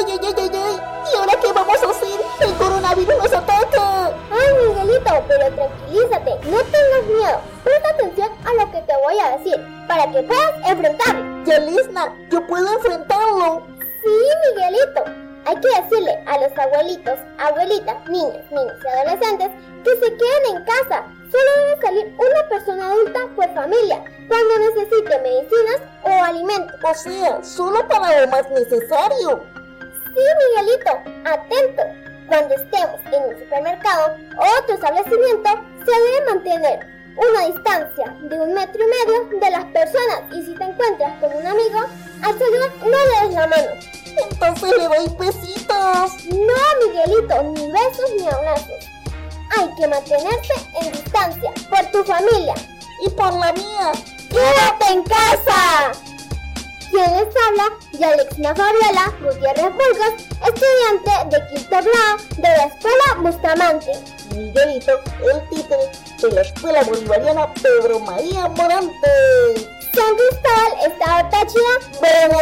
ay, ay, ay, ay. ¿Y ahora qué vamos a hacer? ¡El coronavirus nos ataca! Ay, Miguelito, pero tranquilízate, no tengas miedo. Presta atención a lo que te voy a decir, para que puedas enfrentarlo. Yelizna, yo puedo enfrentarlo. Sí, Miguelito. Hay que decirle a los abuelitos, abuelitas, niños y adolescentes que se queden en casa. Solo debe salir una persona adulta por familia cuando necesite medicinas o alimentos. O sea, solo para lo más necesario. Sí, Miguelito, atento. Cuando estemos en un supermercado o otro establecimiento, se debe mantener una distancia de 1,5 metros de las personas, y si te encuentras con un amigo, al saludar no le des la mano. Entonces le doy besitos. No, Miguelito, ni besos ni abrazos. Hay que mantenerse en distancia por tu familia. Y por la mía. ¡Quédate en casa! Quien les habla, Yalexna Fabiola Gutiérrez Burgos, estudiante de quinto grado de la Escuela Bustamante. Miguelito, el títere de la Escuela Bolivariana Pedro María Morante. San Cristóbal, Estado Táchira, Buenas